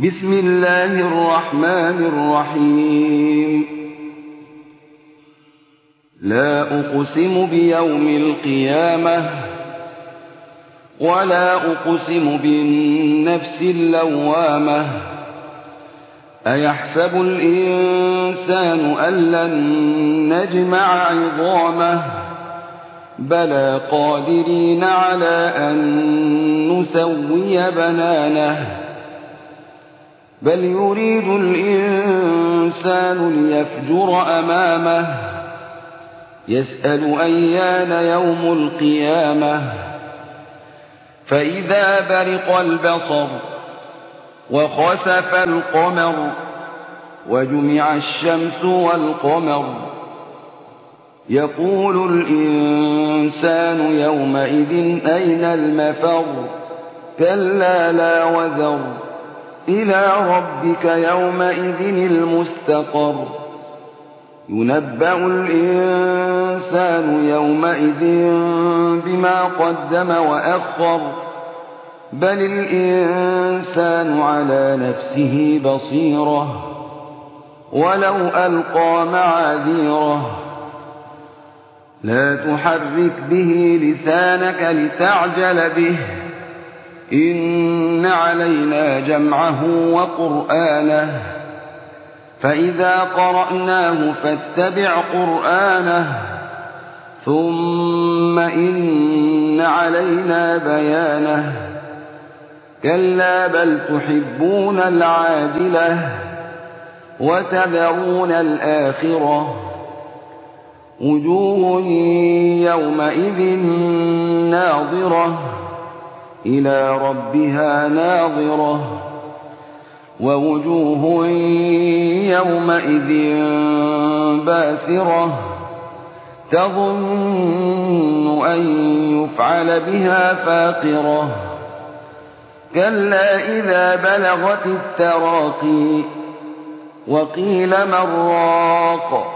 بسم الله الرحمن الرحيم. لا أقسم بيوم القيامة ولا أقسم بالنفس اللوامة. أيحسب الإنسان أن لن نجمع عظامه بلى قادرين على أن نسوي بنانه. بل يريد الإنسان ليفجر أمامه يسأل أيان يوم القيامة. فإذا برق البصر وخسف القمر وجمع الشمس والقمر يقول الإنسان يومئذ أين المفر. كلا لا وزر إلى ربك يومئذ المستقر. ينبأ الإنسان يومئذ بما قدم وأخر. بل الإنسان على نفسه بصيرة ولو ألقى معاذيره. لا تحرك به لسانك لتعجل به إن علينا جمعه وقرآنه. فإذا قرأناه فاتبع قرآنه ثم إن علينا بيانه. كلا بل تحبون العاجلة وتذرون الآخرة. وجوه يومئذ ناظرة إلى ربها ناظرة. ووجوه يومئذ باسرة تظن أن يفعل بها فاقرة. كلا إذا بلغت التراقي وقيل من راق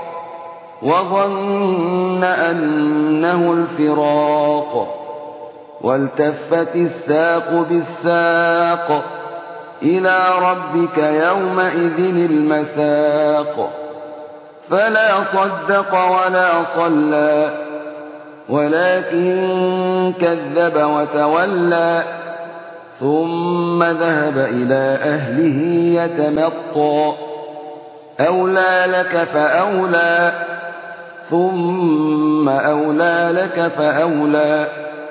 وظن أنه الفراق. والتفت الساق بالساق إلى ربك يومئذ المساق. فلا صدق ولا صلى ولكن كذب وتولى ثم ذهب إلى أهله يتمطى. أولى لك فأولى ثم أولى لك فأولى.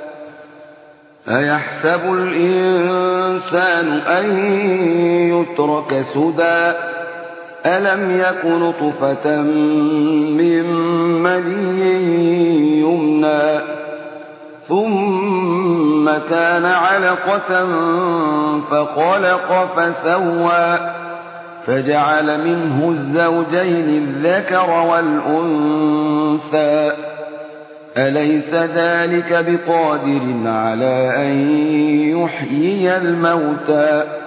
أيحسب الإنسان أن يترك سدى ألم يك نطفة من مني يمنى ثم كان علقة فخلق فسوى فجعل منه الزوجين الذكر والأنثى. أليس ذلك بقادر على أن يحيي الموتى.